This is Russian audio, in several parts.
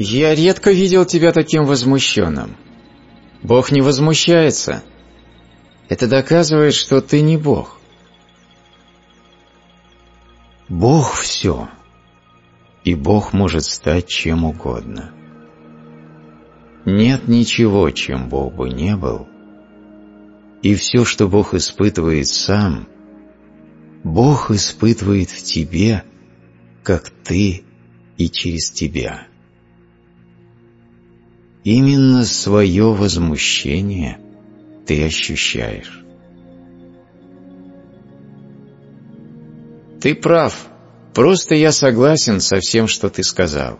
Я редко видел тебя таким возмущенным. Бог не возмущается. Это доказывает, что ты не Бог. Бог все, и Бог может стать чем угодно. Нет ничего, чем Бог бы не был, и все, что Бог испытывает сам, Бог испытывает в тебе, как ты и через тебя. Именно свое возмущение ты ощущаешь. Ты прав. Просто я согласен со всем, что ты сказал.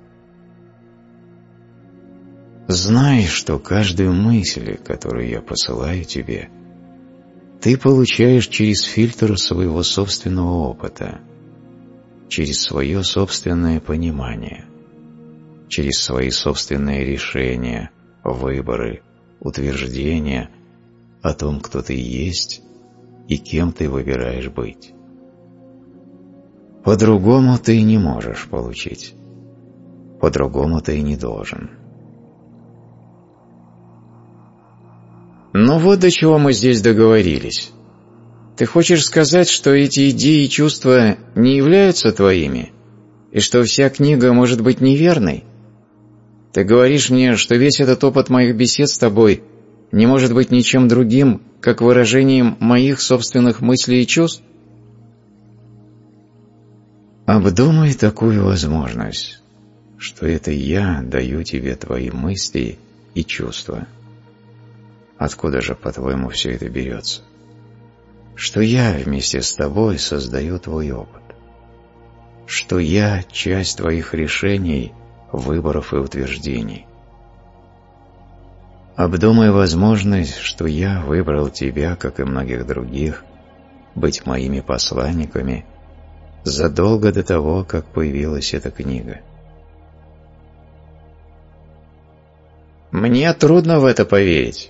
Знай, что каждую мысль, которую я посылаю тебе, ты получаешь через фильтр своего собственного опыта, через свое собственное понимание, через свои собственные решения, выборы, утверждения о том, кто ты есть и кем ты выбираешь быть. По-другому ты не можешь получить. По-другому ты и не должен. Ну вот до чего мы здесь договорились. Ты хочешь сказать, что эти идеи и чувства не являются твоими, и что вся книга может быть неверной? Ты говоришь мне, что весь этот опыт моих бесед с тобой не может быть ничем другим, как выражением моих собственных мыслей и чувств? Обдумай такую возможность, что это я даю тебе твои мысли и чувства. Откуда же, по-твоему, все это берется? Что я вместе с тобой создаю твой опыт. Что я – часть твоих решений, выборов и утверждений. Обдумай возможность, что я выбрал тебя, как и многих других, быть моими посланниками задолго до того, как появилась эта книга. Мне трудно в это поверить.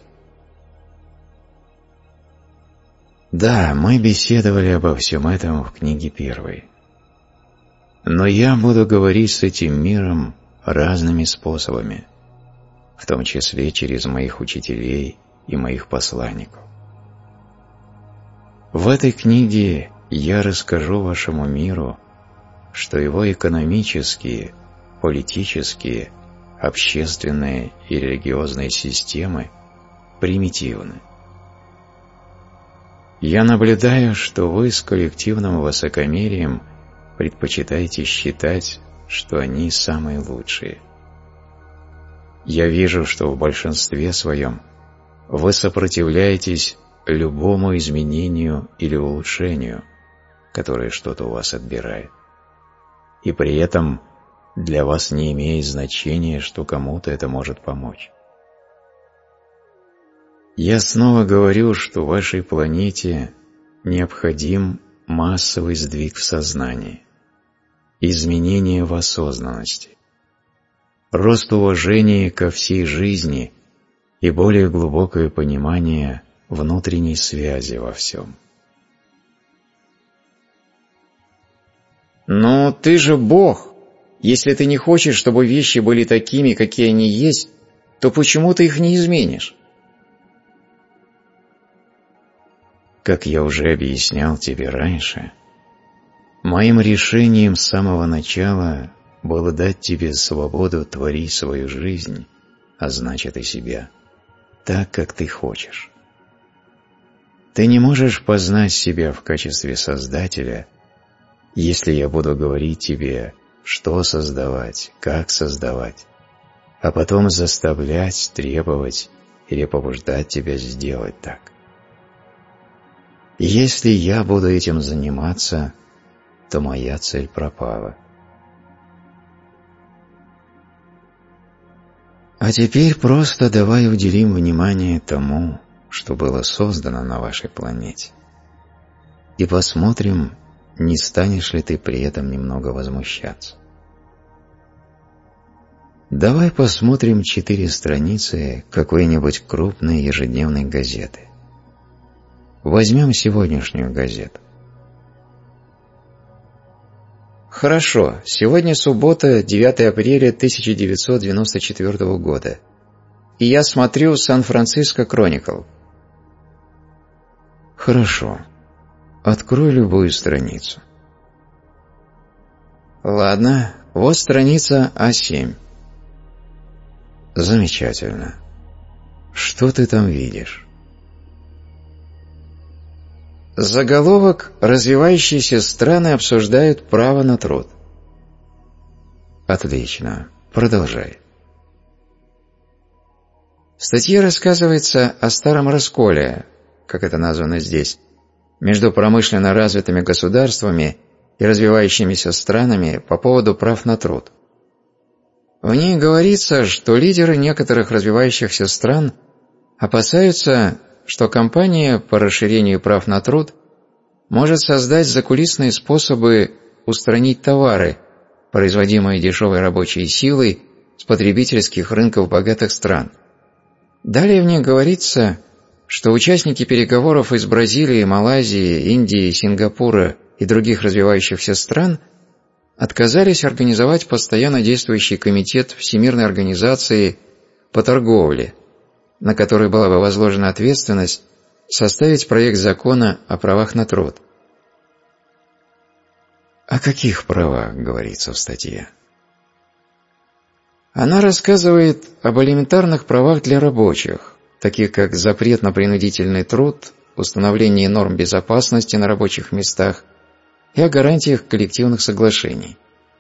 Да, мы беседовали обо всем этом в книге первой. Но я буду говорить с этим миром разными способами, в том числе через моих учителей и моих посланников. В этой книге я расскажу вашему миру, что его экономические, политические, общественные и религиозные системы примитивны. Я наблюдаю, что вы с коллективным высокомерием предпочитаете считать, что они самые лучшие. Я вижу, что в большинстве своем вы сопротивляетесь любому изменению или улучшению, которое что-то у вас отбирает. И при этом для вас не имеет значения, что кому-то это может помочь. Я снова говорю, что вашей планете необходим массовый сдвиг в сознании, изменение в осознанности, рост уважения ко всей жизни и более глубокое понимание внутренней связи во всем. Но ты же Бог. Если ты не хочешь, чтобы вещи были такими, какие они есть, то почему ты их не изменишь? Как я уже объяснял тебе раньше, моим решением с самого начала было дать тебе свободу творить свою жизнь, а значит и себя, так, как ты хочешь. Ты не можешь познать себя в качестве Создателя, если я буду говорить тебе, что создавать, как создавать, а потом заставлять, требовать или побуждать тебя сделать так. Если я буду этим заниматься, то моя цель пропала. А теперь просто давай уделим внимание тому, что было создано на вашей планете, и посмотрим, не станешь ли ты при этом немного возмущаться. Давай посмотрим 4 страницы какой-нибудь крупной ежедневной газеты. Возьмем сегодняшнюю газету. Хорошо, сегодня суббота, 9 апреля 1994 года. И я смотрю «Сан-Франциско Кроникл». Хорошо. Открой любую страницу. Ладно, вот страница А7. Замечательно. Что ты там видишь? Заголовок «Развивающиеся страны обсуждают право на труд». Отлично. Продолжай. В статье рассказывается о старом расколе, как это названо здесь, между промышленно развитыми государствами и развивающимися странами по поводу прав на труд. В ней говорится, что лидеры некоторых развивающихся стран опасаются, что кампания по расширению прав на труд может создать закулисные способы устранить товары, производимые дешевой рабочей силой, с потребительских рынков богатых стран. Далее в ней говорится, что участники переговоров из Бразилии, Малайзии, Индии, Сингапура и других развивающихся стран отказались организовать постоянно действующий комитет Всемирной организации по торговле, на который была бы возложена ответственность составить проект закона о правах на труд. О каких правах говорится в статье? Она рассказывает об элементарных правах для рабочих, таких как запрет на принудительный труд, установление норм безопасности на рабочих местах и о гарантиях коллективных соглашений.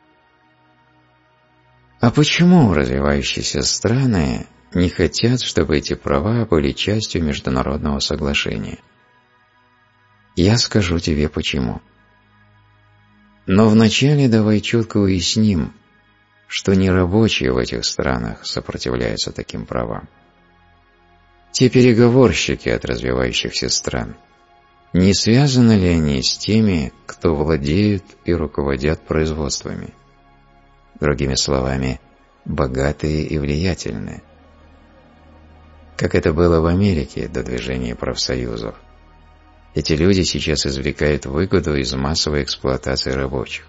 А почему развивающиеся страны не хотят, чтобы эти права были частью международного соглашения? Я скажу тебе почему. Но вначале давай четко уясним, что не рабочие в этих странах сопротивляются таким правам. Те переговорщики от развивающихся стран, не связаны ли они с теми, кто владеют и руководят производствами? Другими словами, богатые и влиятельные. Как это было в Америке до движения профсоюзов. Эти люди сейчас извлекают выгоду из массовой эксплуатации рабочих.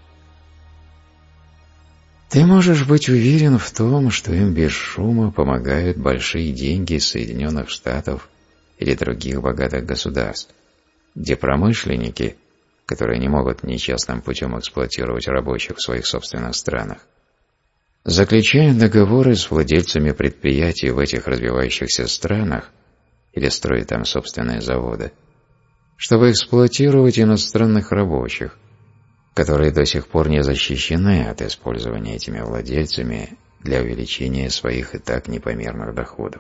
Ты можешь быть уверен в том, что им без шума помогают большие деньги Соединенных Штатов или других богатых государств, где промышленники, которые не могут нечестным путем эксплуатировать рабочих в своих собственных странах, заключают договоры с владельцами предприятий в этих развивающихся странах или строят там собственные заводы, чтобы эксплуатировать иностранных рабочих, которые до сих пор не защищены от использования этими владельцами для увеличения своих и так непомерных доходов.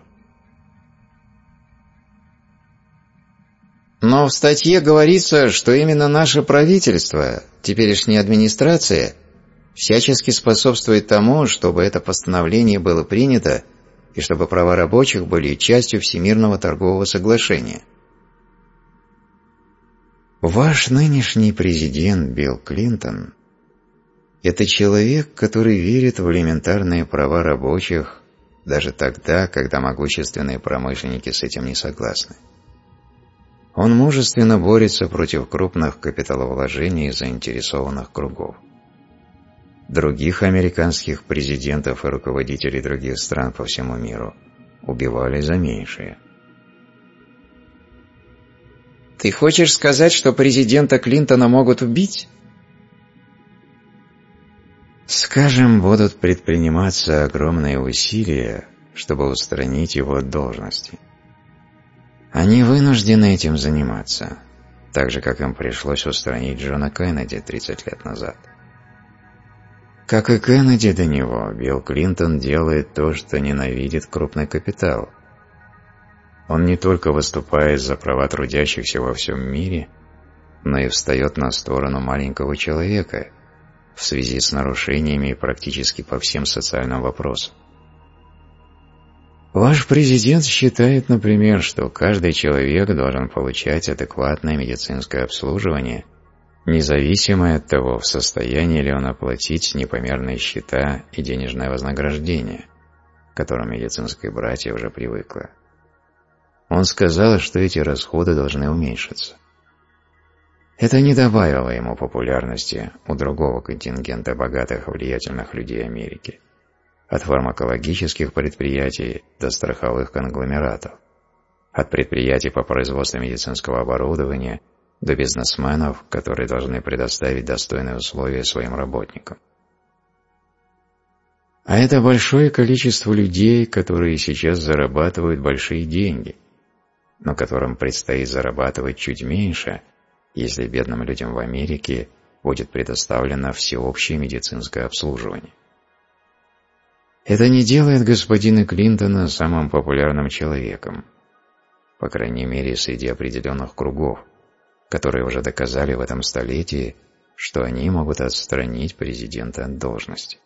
Но в статье говорится, что именно наше правительство, теперешняя администрация, всячески способствует тому, чтобы это постановление было принято и чтобы права рабочих были частью Всемирного торгового соглашения. Ваш нынешний президент Билл Клинтон – это человек, который верит в элементарные права рабочих даже тогда, когда могущественные промышленники с этим не согласны. Он мужественно борется против крупных капиталовложений заинтересованных кругов. Других американских президентов и руководителей других стран по всему миру убивали за меньшее. Ты хочешь сказать, что президента Клинтона могут убить? Скажем, будут предприниматься огромные усилия, чтобы устранить его от должности. Они вынуждены этим заниматься, так же, как им пришлось устранить Джона Кеннеди 30 лет назад. Как и Кеннеди до него, Билл Клинтон делает то, что ненавидит крупный капитал. Он не только выступает за права трудящихся во всем мире, но и встает на сторону маленького человека в связи с нарушениями практически по всем социальным вопросам. Ваш президент считает, например, что каждый человек должен получать адекватное медицинское обслуживание, независимо от того, в состоянии ли он оплатить непомерные счета и денежное вознаграждение, к которым медицинское братья уже привыкла. Он сказал, что эти расходы должны уменьшиться. Это не добавило ему популярности у другого контингента богатых и влиятельных людей Америки, от фармакологических предприятий до страховых конгломератов, от предприятий по производству медицинского оборудования до бизнесменов, которые должны предоставить достойные условия своим работникам. А это большое количество людей, которые сейчас зарабатывают большие деньги, но которым предстоит зарабатывать чуть меньше, если бедным людям в Америке будет предоставлено всеобщее медицинское обслуживание. Это не делает господина Клинтона самым популярным человеком, по крайней мере среди определенных кругов, которые уже доказали в этом столетии, что они могут отстранить президента от должности.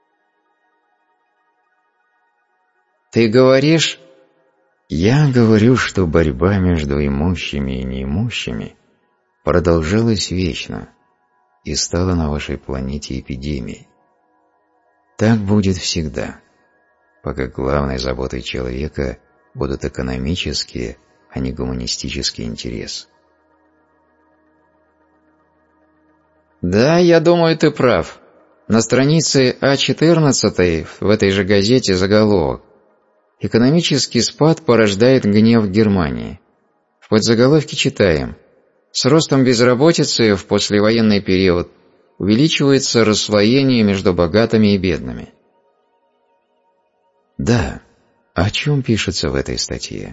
Ты говоришь? Я говорю, что борьба между имущими и неимущими продолжалась вечно и стала на вашей планете эпидемией. Так будет всегда, пока главной заботой человека будут экономические, а не гуманистические интересы. Да, я думаю, ты прав. На странице А14 в этой же газете заголовок: «Экономический спад порождает гнев Германии». В подзаголовке читаем: «С ростом безработицы в послевоенный период увеличивается расслоение между богатыми и бедными». Да, о чем пишется в этой статье?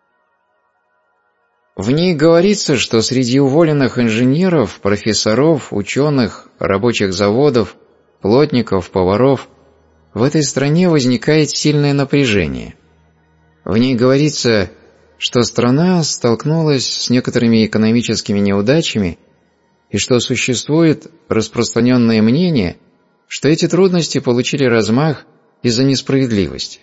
В ней говорится, что среди уволенных инженеров, профессоров, ученых, рабочих заводов, плотников, поваров в этой стране возникает сильное напряжение. В ней говорится, что страна столкнулась с некоторыми экономическими неудачами и что существует распространенное мнение, что эти трудности получили размах из-за несправедливости.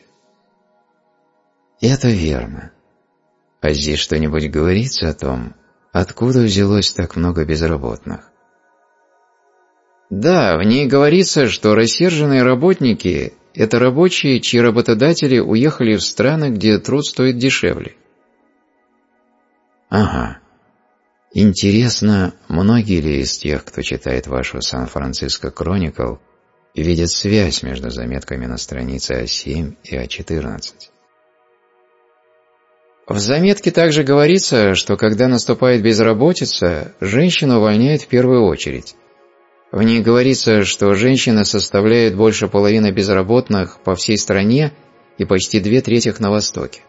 Это верно. А здесь что-нибудь говорится о том, откуда взялось так много безработных? Да, в ней говорится, что рассерженные работники – это рабочие, чьи работодатели уехали в страны, где труд стоит дешевле. Ага. Интересно, многие ли из тех, кто читает вашу «Сан-Франциско Кроникл», видят связь между заметками на странице А7 и А14? В заметке также говорится, что когда наступает безработица, женщину увольняют в первую очередь. В ней говорится, что женщины составляют больше половины безработных по всей стране и почти 2/3 на Востоке.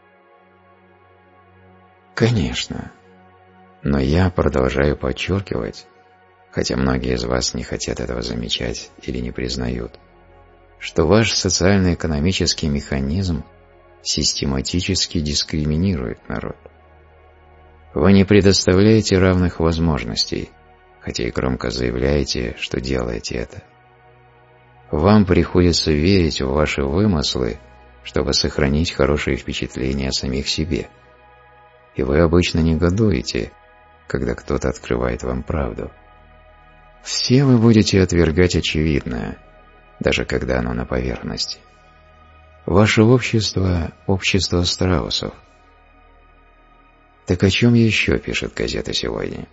Конечно. Но я продолжаю подчеркивать, хотя многие из вас не хотят этого замечать или не признают, что ваш социально-экономический механизм систематически дискриминирует народ. Вы не предоставляете равных возможностей, хотя и громко заявляете, что делаете это. Вам приходится верить в ваши вымыслы, чтобы сохранить хорошее впечатление о самих себе. И вы обычно негодуете, когда кто-то открывает вам правду. Все вы будете отвергать очевидное, даже когда оно на поверхности. Ваше общество – общество страусов. Так о чем еще пишет газета сегодня?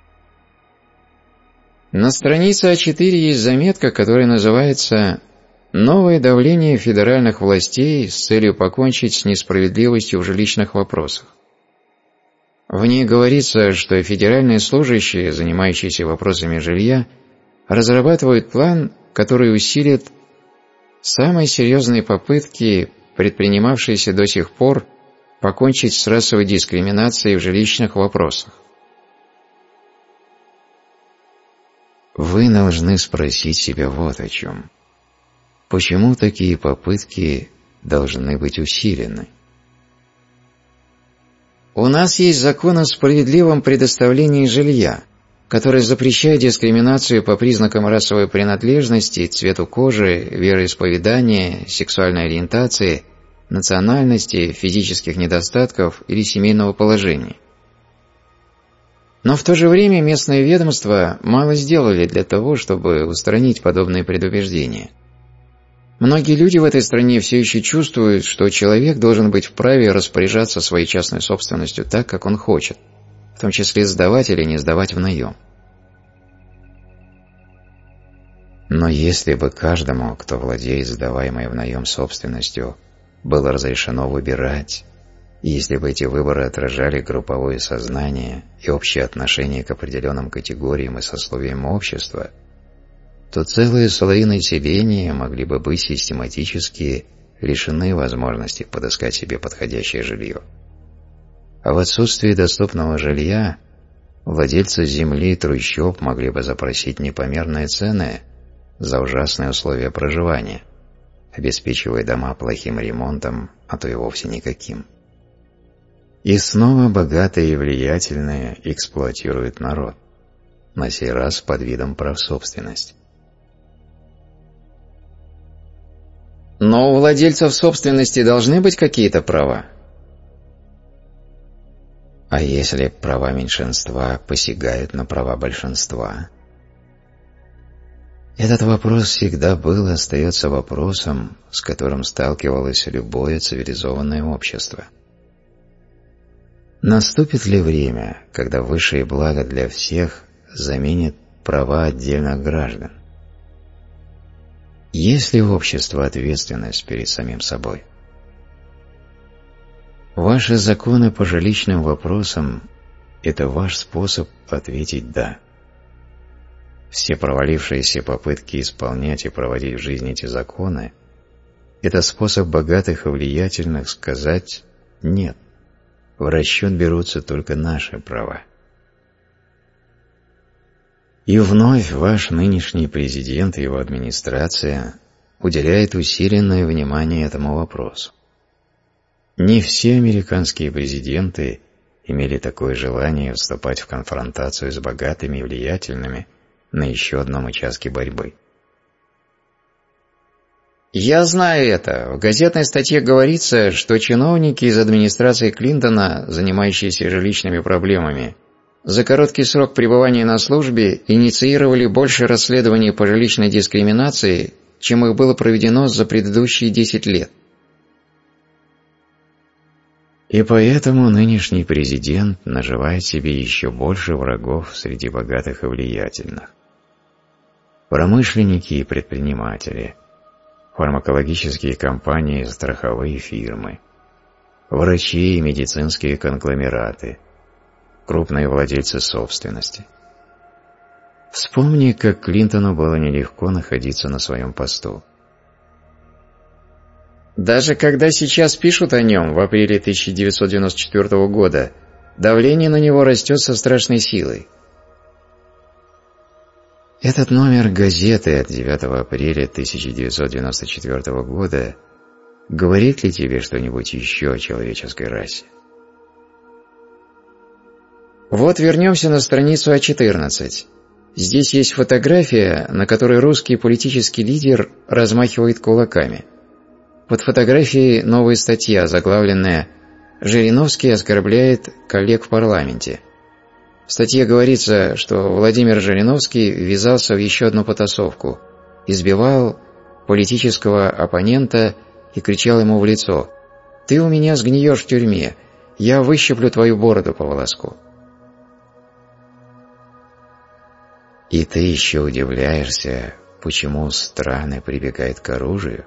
На странице А4 есть заметка, которая называется «Новое давление федеральных властей с целью покончить с несправедливостью в жилищных вопросах». В ней говорится, что федеральные служащие, занимающиеся вопросами жилья, разрабатывают план, который усилит самые серьезные попытки, предпринимавшиеся до сих пор, покончить с расовой дискриминацией в жилищных вопросах. Вы должны спросить себя вот о чем. Почему такие попытки должны быть усилены? У нас есть закон о справедливом предоставлении жилья, который запрещает дискриминацию по признакам расовой принадлежности, цвету кожи, вероисповедания, сексуальной ориентации, национальности, физических недостатков или семейного положения. Но в то же время местные ведомства мало сделали для того, чтобы устранить подобные предубеждения. Многие люди в этой стране все еще чувствуют, что человек должен быть вправе распоряжаться своей частной собственностью так, как он хочет, в том числе сдавать или не сдавать в наем. Но если бы каждому, кто владеет сдаваемой в наем собственностью, было разрешено выбирать, и если бы эти выборы отражали групповое сознание и общее отношение к определенным категориям и сословиям общества, то целые слои населения могли бы быть систематически лишены возможности подыскать себе подходящее жилье. А в отсутствии доступного жилья владельцы земли и трущоб могли бы запросить непомерные цены за ужасные условия проживания, обеспечивая дома плохим ремонтом, а то и вовсе никаким. И снова богатые и влиятельные эксплуатируют народ, на сей раз под видом прав собственности. Но у владельцев собственности должны быть какие-то права. А если права меньшинства посягают на права большинства? Этот вопрос всегда был и остается вопросом, с которым сталкивалось любое цивилизованное общество. Наступит ли время, когда высшее благо для всех заменит права отдельных граждан? Есть ли у общества ответственность перед самим собой? Ваши законы по жилищным вопросам – это ваш способ ответить «да». Все провалившиеся попытки исполнять и проводить в жизнь эти законы – это способ богатых и влиятельных сказать «нет». В расчет берутся только наши права. И вновь ваш нынешний президент и его администрация уделяет усиленное внимание этому вопросу. Не все американские президенты имели такое желание вступать в конфронтацию с богатыми и влиятельными на еще одном участке борьбы. Я знаю это. В газетной статье говорится, что чиновники из администрации Клинтона, занимающиеся жилищными проблемами, за короткий срок пребывания на службе инициировали больше расследований по жилищной дискриминации, чем их было проведено за предыдущие 10 лет. И поэтому нынешний президент наживает себе еще больше врагов среди богатых и влиятельных. Промышленники и предприниматели, фармакологические компании и страховые фирмы, врачи и медицинские конгломераты, крупные владельцы собственности. Вспомни, как Клинтону было нелегко находиться на своем посту. Даже когда сейчас пишут о нем в апреле 1994 года, давление на него растет со страшной силой. Этот номер газеты от 9 апреля 1994 года говорит ли тебе что-нибудь еще о человеческой расе? Вот вернемся на страницу А14. Здесь есть фотография, на которой русский политический лидер размахивает кулаками. Под фотографией новая статья, заглавленная «Жириновский оскорбляет коллег в парламенте». В статье говорится, что Владимир Жириновский ввязался в еще одну потасовку, избивал политического оппонента и кричал ему в лицо: «Ты у меня сгниешь в тюрьме, я выщиплю твою бороду по волоску». И ты еще удивляешься, почему страны прибегают к оружию?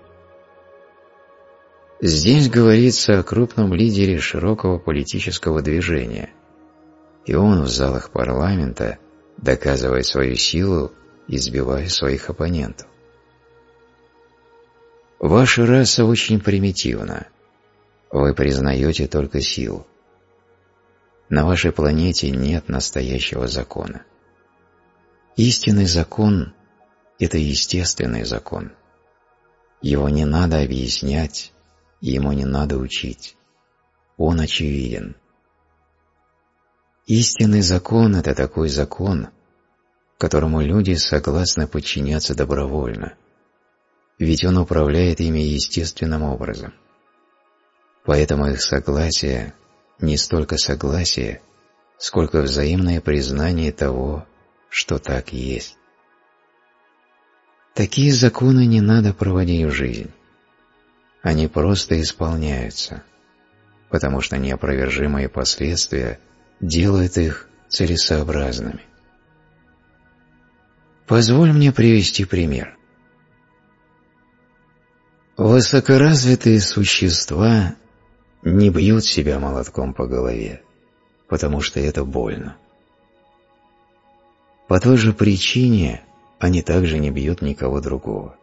Здесь говорится о крупном лидере широкого политического движения, и он в залах парламента доказывает свою силу, избивая своих оппонентов. Ваша раса очень примитивна. Вы признаете только силу. На вашей планете нет настоящего закона. Истинный закон – это естественный закон. Его не надо объяснять, ему не надо учить. Он очевиден. Истинный закон – это такой закон, которому люди согласны подчиняться добровольно, ведь он управляет ими естественным образом. Поэтому их согласие не столько согласие, сколько взаимное признание того, что так есть. Такие законы не надо проводить в жизнь. Они просто исполняются, потому что неопровержимые последствия делают их целесообразными. Позволь мне привести пример. Высокоразвитые существа не бьют себя молотком по голове, потому что это больно. По той же причине они также не бьют никого другого.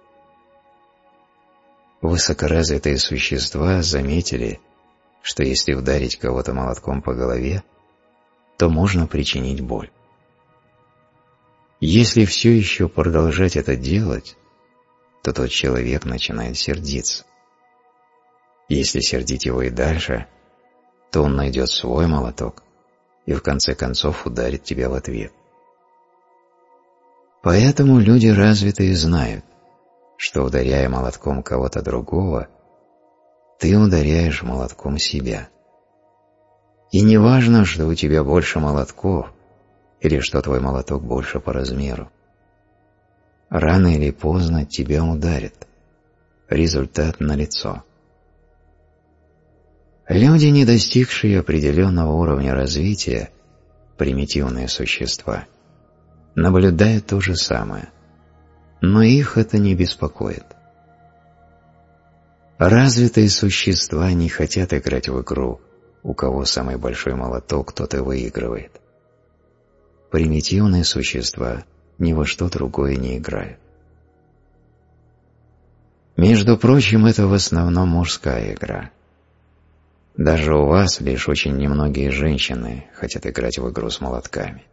Высокоразвитые существа заметили, что если ударить кого-то молотком по голове, то можно причинить боль. Если все еще продолжать это делать, то тот человек начинает сердиться. Если сердить его и дальше, то он найдет свой молоток и в конце концов ударит тебя в ответ. Поэтому люди развитые знают, что, ударяя молотком кого-то другого, ты ударяешь молотком себя. И не важно, что у тебя больше молотков или что твой молоток больше по размеру. Рано или поздно тебя ударят. Результат налицо. Люди, не достигшие определенного уровня развития, примитивные существа, наблюдают то же самое, но их это не беспокоит. Развитые существа не хотят играть в игру, у кого самый большой молоток, тот и выигрывает. Примитивные существа ни во что другое не играют. Между прочим, это в основном мужская игра. Даже у вас лишь очень немногие женщины хотят играть в игру с молотками.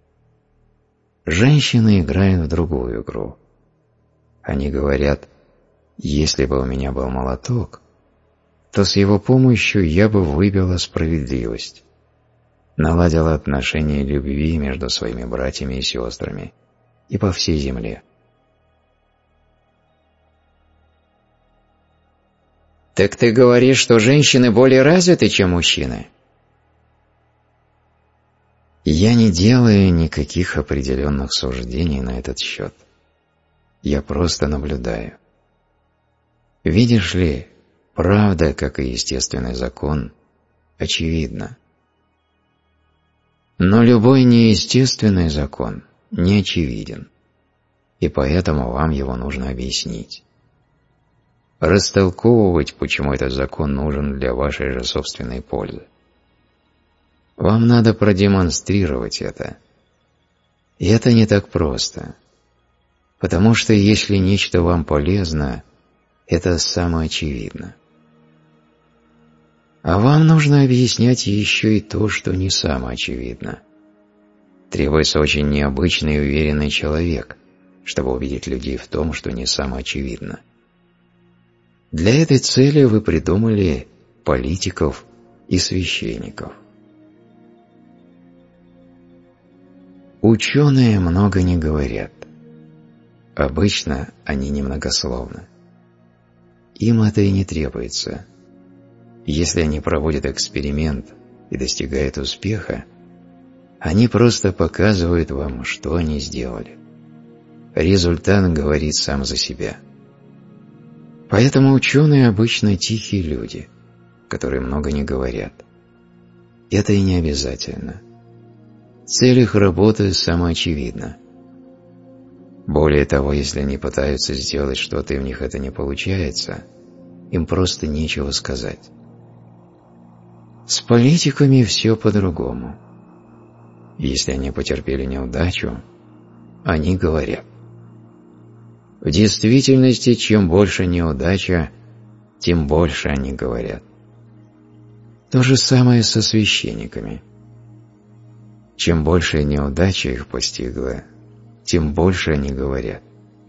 Женщины играют в другую игру. Они говорят: если бы у меня был молоток, то с его помощью я бы выбила справедливость, наладила отношения любви между своими братьями и сестрами и по всей земле. Так ты говоришь, что женщины более развиты, чем мужчины? Я не делаю никаких определенных суждений на этот счет. Я просто наблюдаю. Видишь ли, правда, как и естественный закон, очевидна. Но любой неестественный закон не очевиден, и поэтому вам его нужно объяснить. Растолковывать, почему этот закон нужен для вашей же собственной пользы. Вам надо продемонстрировать это. И это не так просто, потому что если нечто вам полезно, это самоочевидно. А вам нужно объяснять еще и то, что не самоочевидно. Требуется очень необычный и уверенный человек, чтобы убедить людей в том, что не самоочевидно. Для этой цели вы придумали политиков и священников. Ученые много не говорят. Обычно они немногословны. Им это и не требуется. Если они проводят эксперимент и достигают успеха, они просто показывают вам, что они сделали. Результат говорит сам за себя. Поэтому ученые обычно тихие люди, которые много не говорят. Это и не обязательно. Цель их работы самоочевидна. Более того, если они пытаются сделать что-то и у них это не получается, им просто нечего сказать. С политиками все по-другому. Если они потерпели неудачу, они говорят. В действительности, чем больше неудача, тем больше они говорят. То же самое со священниками. Чем больше неудача их постигла, тем больше они говорят.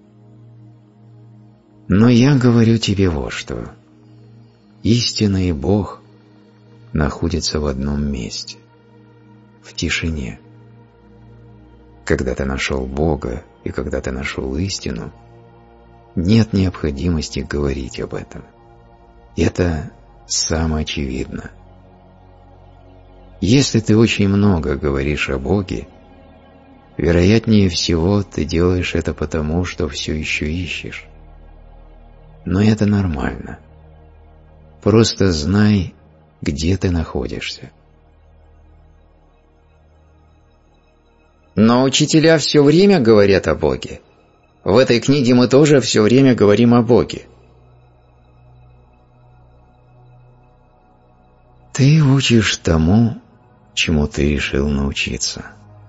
Но я говорю тебе вот что. Истина и Бог находятся в одном месте, в тишине. Когда ты нашел Бога и когда ты нашел истину, нет необходимости говорить об этом. Это самоочевидно. Если ты очень много говоришь о Боге, вероятнее всего ты делаешь это потому, что все еще ищешь. Но это нормально. Просто знай, где ты находишься. Но учителя все время говорят о Боге. В этой книге мы тоже все время говорим о Боге. Ты учишь тому, чему ты решил научиться.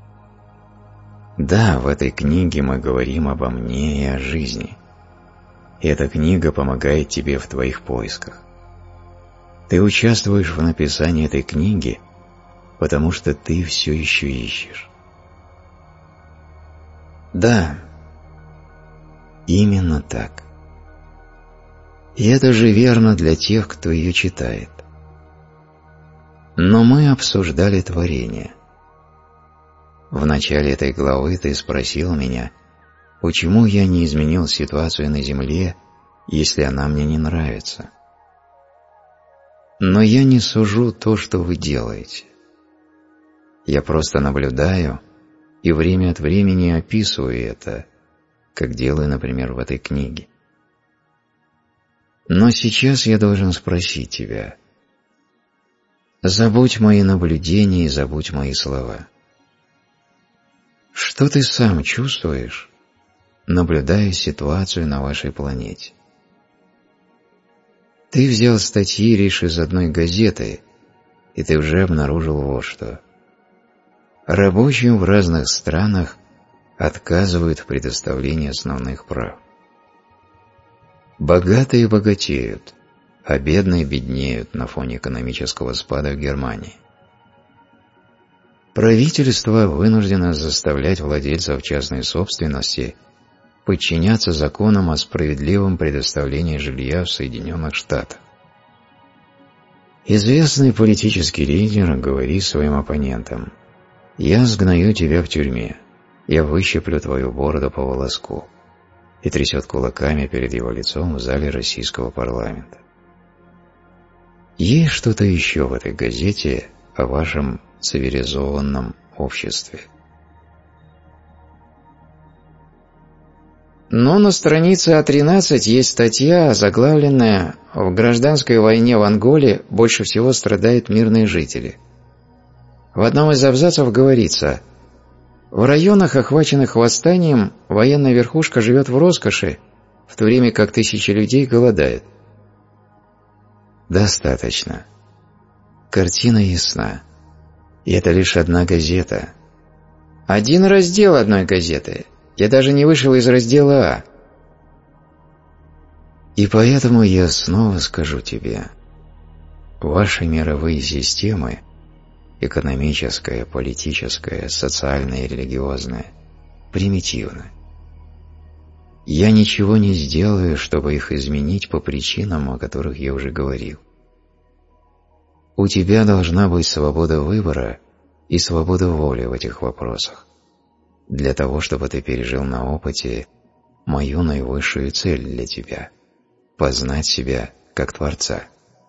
Да, в этой книге мы говорим обо мне и о жизни. И эта книга помогает тебе в твоих поисках. Ты участвуешь в написании этой книги, потому что ты все еще ищешь. Да, именно так. И это же верно для тех, кто ее читает. Но мы обсуждали творение. В начале этой главы ты спросил меня, почему я не изменил ситуацию на Земле, если она мне не нравится. Но я не сужу то, что вы делаете. Я просто наблюдаю и время от времени описываю это, как делаю, например, в этой книге. Но сейчас я должен спросить тебя. Забудь мои наблюдения и забудь мои слова. Что ты сам чувствуешь, наблюдая ситуацию на вашей планете? Ты взял статьи лишь из одной газеты, и ты уже обнаружил вот что. Рабочим в разных странах отказывают в предоставлении основных прав. Богатые богатеют, а бедные беднеют на фоне экономического спада в Германии. Правительство вынуждено заставлять владельцев частной собственности подчиняться законам о справедливом предоставлении жилья в Соединенных Штатах. Известный политический лидер говорит своим оппонентам: «Я сгною тебя в тюрьме, я выщиплю твою бороду по волоску», и трясет кулаками перед его лицом в зале российского парламента. Есть что-то еще в этой газете о вашем цивилизованном обществе? Но на странице А13 есть статья, заглавленная «В гражданской войне в Анголе больше всего страдают мирные жители». В одном из абзацев говорится: в районах, охваченных восстанием, военная верхушка живет в роскоши, в то время как тысячи людей голодают. Достаточно. Картина ясна. И это лишь одна газета. Один раздел одной газеты. Я даже не вышел из раздела А. И поэтому я снова скажу тебе: ваши мировые системы – экономическая, политическая, социальная и религиозная – примитивны. Я ничего не сделаю, чтобы их изменить по причинам, о которых я уже говорил. У тебя должна быть свобода выбора и свобода воли в этих вопросах, для того, чтобы ты пережил на опыте мою наивысшую цель для тебя – познать себя как Творца.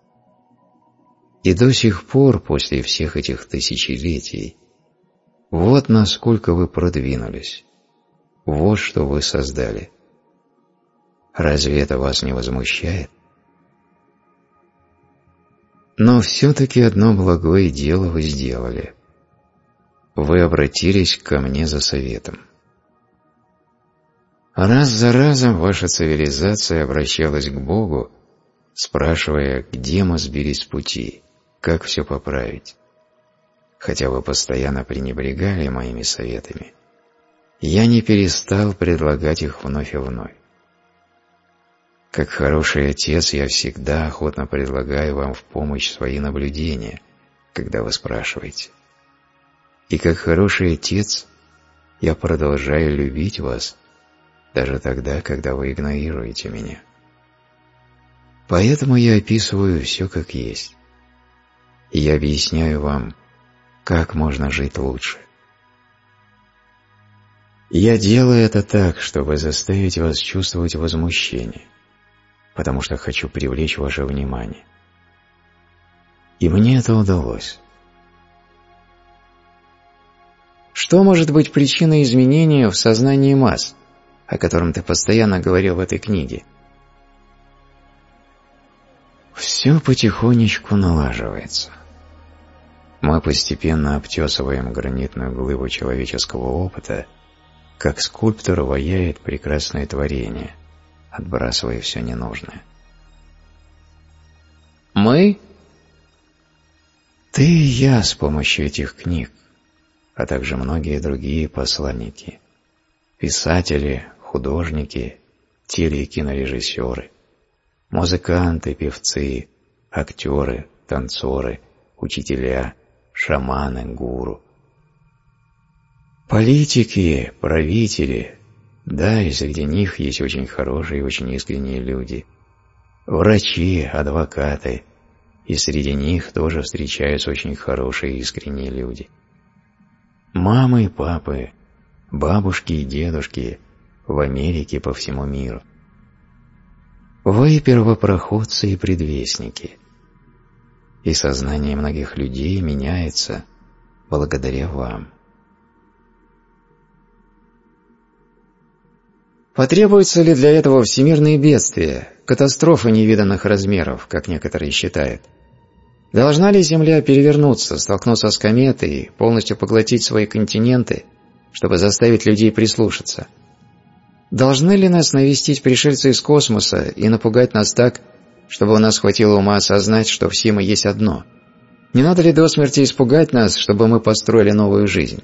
И до сих пор, после всех этих тысячелетий, вот насколько вы продвинулись, вот что вы создали. Разве это вас не возмущает? Но все-таки одно благое дело вы сделали. Вы обратились ко мне за советом. Раз за разом ваша цивилизация обращалась к Богу, спрашивая, где мы сбились с пути, как все поправить. Хотя вы постоянно пренебрегали моими советами, я не перестал предлагать их вновь и вновь. Как хороший отец, я всегда охотно предлагаю вам в помощь свои наблюдения, когда вы спрашиваете. И как хороший отец, я продолжаю любить вас, даже тогда, когда вы игнорируете меня. Поэтому я описываю все как есть. И я объясняю вам, как можно жить лучше. Я делаю это так, чтобы заставить вас чувствовать возмущение, потому что хочу привлечь ваше внимание. И мне это удалось. Что может быть причиной изменения в сознании масс, о котором ты постоянно говорил в этой книге? Все потихонечку налаживается. Мы постепенно обтесываем гранитную глыбу человеческого опыта, как скульптор ваяет прекрасное творение, отбрасывая все ненужное. Мы? Ты и я с помощью этих книг, а также многие другие посланники, писатели, художники, теле- и кинорежиссеры, музыканты, певцы, актеры, танцоры, учителя, шаманы, гуру. Политики, правители, да, и среди них есть очень хорошие и очень искренние люди. Врачи, адвокаты, и среди них тоже встречаются очень хорошие и искренние люди. Мамы и папы, бабушки и дедушки в Америке, по всему миру. Вы первопроходцы и предвестники. И сознание многих людей меняется благодаря вам. Потребуется ли для этого всемирные бедствия, катастрофы невиданных размеров, как некоторые считают? Должна ли Земля перевернуться, столкнуться с кометой, полностью поглотить свои континенты, чтобы заставить людей прислушаться? Должны ли нас навестить пришельцы из космоса и напугать нас так, чтобы у нас хватило ума осознать, что все мы есть одно? Не надо ли до смерти испугать нас, чтобы мы построили новую жизнь?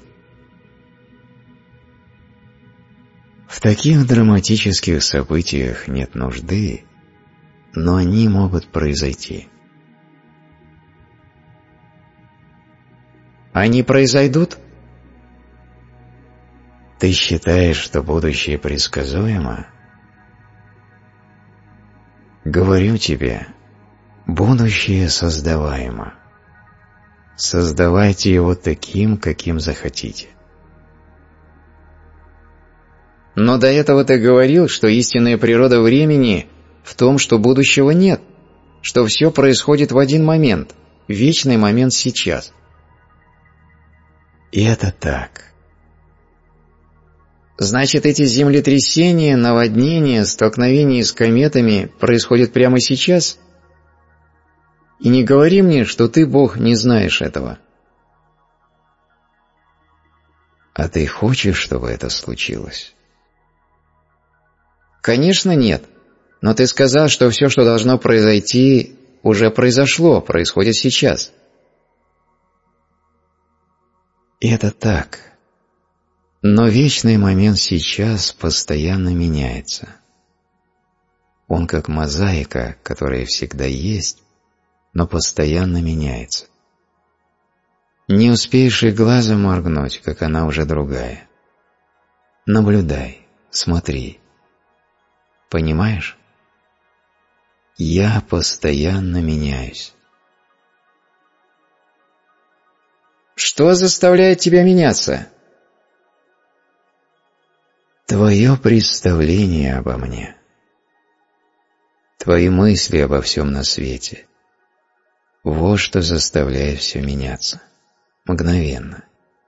В таких драматических событиях нет нужды, но они могут произойти. Они произойдут? Ты считаешь, что будущее предсказуемо? Говорю тебе, будущее создаваемо. Создавайте его таким, каким захотите. Но до этого ты говорил, что истинная природа времени в том, что будущего нет, что все происходит в один момент, вечный момент сейчас. И это так. Значит, эти землетрясения, наводнения, столкновения с кометами происходят прямо сейчас? И не говори мне, что ты, Бог, не знаешь этого. А ты хочешь, чтобы это случилось? Конечно, нет. Но ты сказал, что все, что должно произойти, уже произошло, происходит сейчас. И это так. Но вечный момент сейчас постоянно меняется. Он как мозаика, которая всегда есть, но постоянно меняется. Не успеешь и глазом моргнуть, как она уже другая. Наблюдай, смотри. Понимаешь? Я постоянно меняюсь. Что заставляет тебя меняться? Твое представление обо мне. Твои мысли обо всем на свете. Вот что заставляет все меняться. Мгновенно.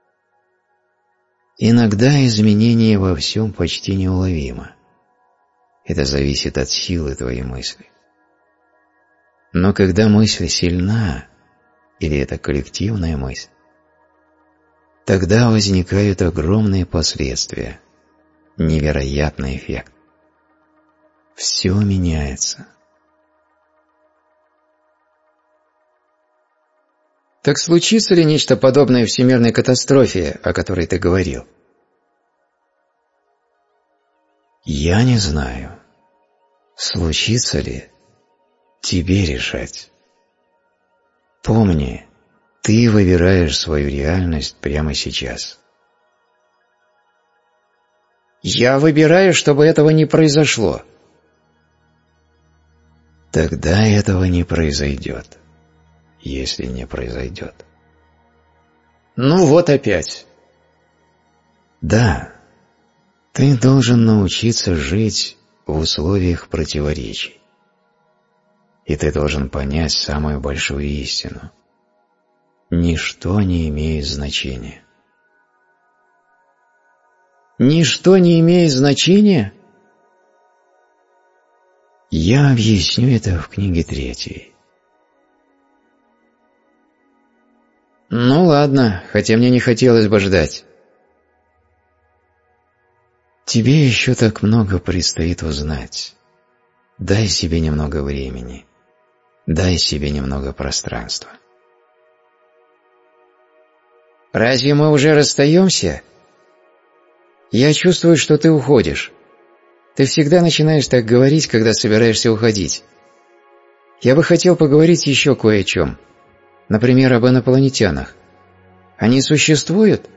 Иногда изменение во всем почти неуловимо. Это зависит от силы твоей мысли. Но когда мысль сильна, или это коллективная мысль, тогда возникают огромные последствия, невероятный эффект. Все меняется. Так случится ли нечто подобное всемирной катастрофе, о которой ты говорил? Я не знаю. Случится ли? Тебе решать. Помни, ты выбираешь свою реальность прямо сейчас. Я выбираю, чтобы этого не произошло. Тогда этого не произойдет, если не произойдет. Ну вот опять. Да, ты должен научиться жить в условиях противоречий. И ты должен понять самую большую истину. Ничто не имеет значения. Ничто не имеет значения? Я объясню это в книге 3. Ну ладно, хотя мне не хотелось бы ждать. Тебе еще так много предстоит узнать. Дай себе немного времени. Дай себе немного пространства. Разве мы уже расстаемся? Я чувствую, что ты уходишь. Ты всегда начинаешь так говорить, когда собираешься уходить. Я бы хотел поговорить еще кое о чем. Например, об инопланетянах. Они существуют?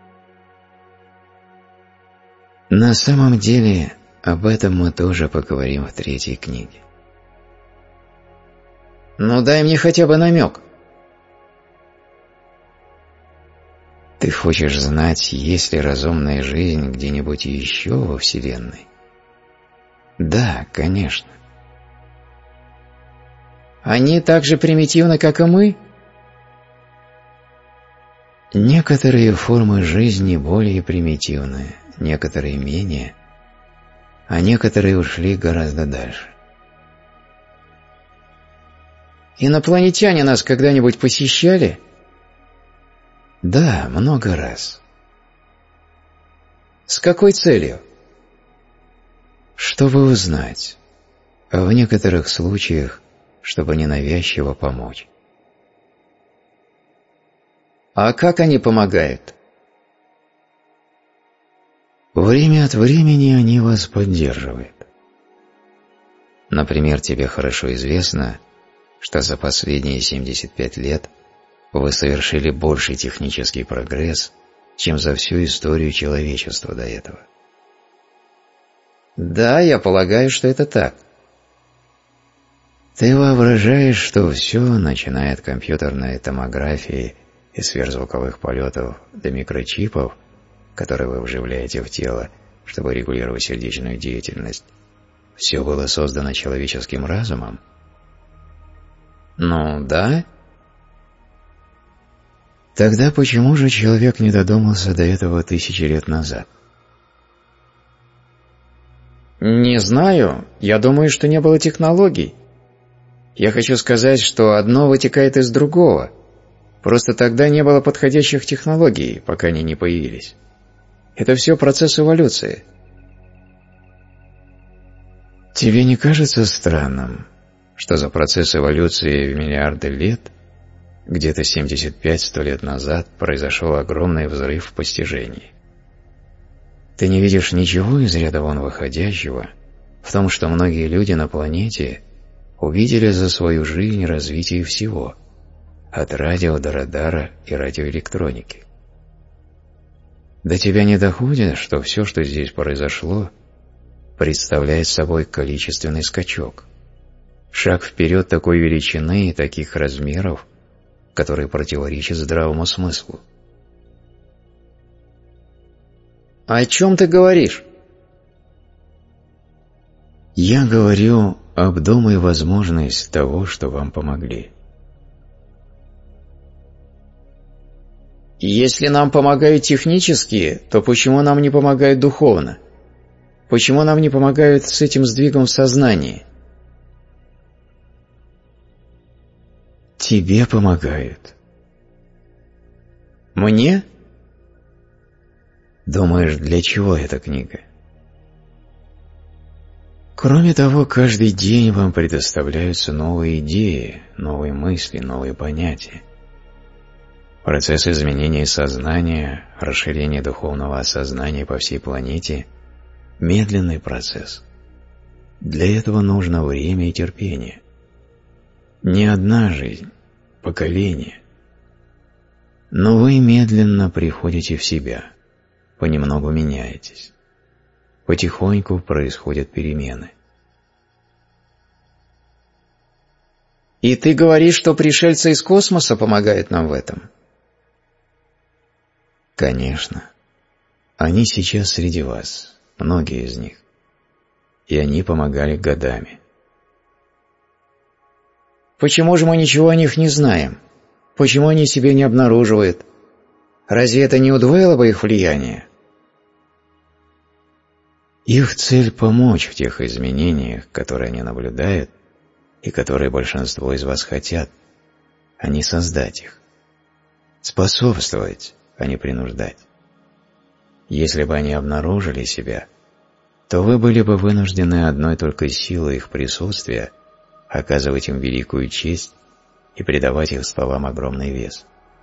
На самом деле, об этом мы тоже поговорим в 3-й книге. Ну дай мне хотя бы намек. Ты хочешь знать, есть ли разумная жизнь где-нибудь еще во Вселенной? Да, конечно. Они так же примитивны, как и мы? Некоторые формы жизни более примитивны, некоторые менее, а некоторые ушли гораздо дальше. Инопланетяне нас когда-нибудь посещали? Да, много раз. С какой целью? Чтобы узнать, а в некоторых случаях, чтобы ненавязчиво помочь. А как они помогают? Время от времени они вас поддерживают. Например, тебе хорошо известно, что за последние 75 лет вы совершили больший технический прогресс, чем за всю историю человечества до этого. Да, я полагаю, что это так. Ты воображаешь, что все, начиная от компьютерной томографии и сверхзвуковых полетов до микрочипов, которые вы вживляете в тело, чтобы регулировать сердечную деятельность, все было создано человеческим разумом? Ну, да. Тогда почему же человек не додумался до этого 1000 лет назад? Не знаю. Я думаю, что не было технологий. Я хочу сказать, что одно вытекает из другого. Просто тогда не было подходящих технологий, пока они не появились. Это все процесс эволюции. Тебе не кажется странным, что за процесс эволюции в миллиарды лет, где-то 75-100 лет назад, произошел огромный взрыв в постижении? Ты не видишь ничего из ряда вон выходящего в том, что многие люди на планете увидели за свою жизнь развитие всего, от радио до радара и радиоэлектроники. До тебя не доходит, что все, что здесь произошло, представляет собой количественный скачок, шаг вперед такой величины и таких размеров, который противоречит здравому смыслу. О чем ты говоришь? Я говорю, обдумай возможность того, что вам помогли. Если нам помогают технически, то почему нам не помогают духовно? Почему нам не помогают с этим сдвигом в сознании? Тебе помогают. Мне? Думаешь, для чего эта книга? Кроме того, каждый день вам предоставляются новые идеи, новые мысли, новые понятия. Процесс изменения сознания, расширения духовного осознания по всей планете – медленный процесс. Для этого нужно время и терпение. Не одна жизнь, поколение. Но вы медленно приходите в себя, понемногу меняетесь. Потихоньку происходят перемены. И ты говоришь, что пришельцы из космоса помогают нам в этом? Конечно. Они сейчас среди вас, многие из них. И они помогали годами. Почему же мы ничего о них не знаем? Почему они себя не обнаруживают? Разве это не удвоило бы их влияние? Их цель – помочь в тех изменениях, которые они наблюдают, и которые большинство из вас хотят, а не создать их. способствовать, а не принуждать. Если бы они обнаружили себя, то вы были бы вынуждены одной только силой их присутствия оказывать им великую честь и придавать их словам огромный вес.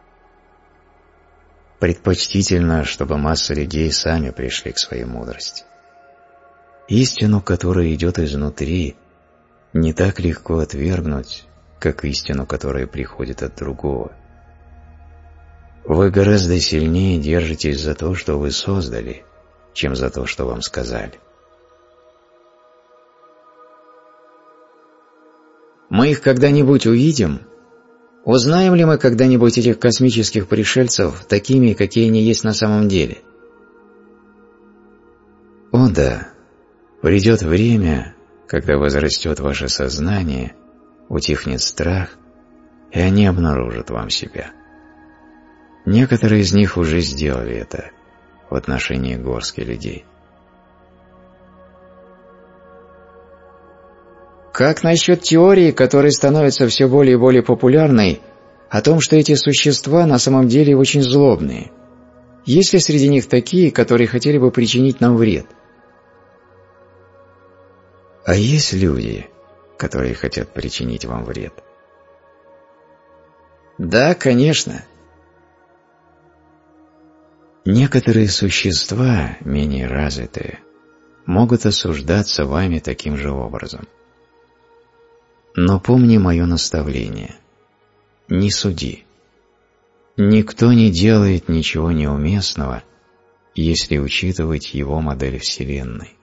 Предпочтительно, чтобы масса людей сами пришли к своей мудрости. Истину, которая идет изнутри, не так легко отвергнуть, как истину, которая приходит от другого. Вы гораздо сильнее держитесь за то, что вы создали, чем за то, что вам сказали. Мы их когда-нибудь увидим? Узнаем ли мы когда-нибудь этих космических пришельцев такими, какие они есть на самом деле? О да, придет время, когда возрастет ваше сознание, утихнет страх, и они обнаружат вам себя. Некоторые из них уже сделали это в отношении горских людей. Как насчет теории, которая становится все более и более популярной, о том, что эти существа на самом деле очень злобные? Есть ли среди них такие, которые хотели бы причинить нам вред? А есть люди, которые хотят причинить вам вред? Да, конечно. Некоторые существа, менее развитые, могут осуждаться вами таким же образом. Но помни мое наставление. Не суди. Никто не делает ничего неуместного, если учитывать его модель Вселенной.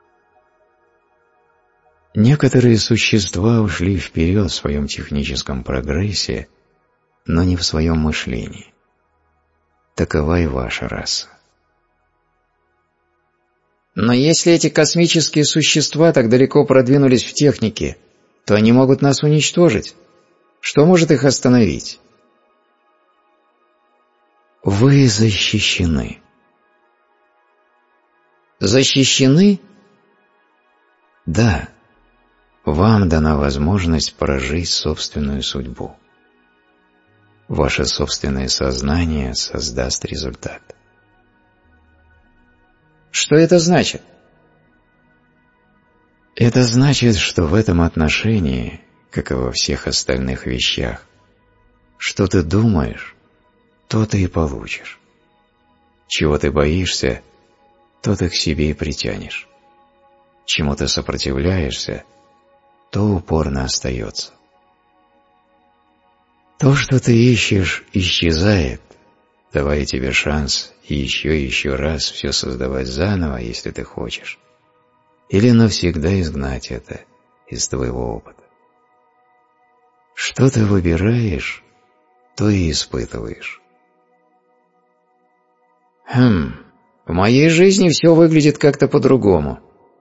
Некоторые существа ушли вперед в своем техническом прогрессе, но не в своем мышлении. Такова и ваша раса. Но если эти космические существа так далеко продвинулись в технике, то они могут нас уничтожить. Что может их остановить? Вы защищены. Защищены? Да. Вам дана возможность прожить собственную судьбу. Ваше собственное сознание создаст результат. Что это значит? Это значит, что в этом отношении, как и во всех остальных вещах, что ты думаешь, то ты и получишь. Чего ты боишься, то ты к себе и притянешь. Чему ты сопротивляешься, то упорно остается. То, что ты ищешь, исчезает, давая тебе шанс и еще раз все создавать заново, если ты хочешь, или навсегда изгнать это из твоего опыта. Что ты выбираешь, то и испытываешь. В моей жизни все выглядит как-то по-другому.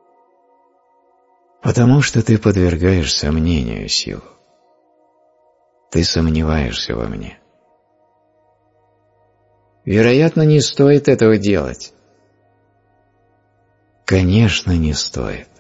Потому что ты подвергаешь сомнению силу. Ты сомневаешься во мне. Вероятно, не стоит этого делать. Конечно, не стоит.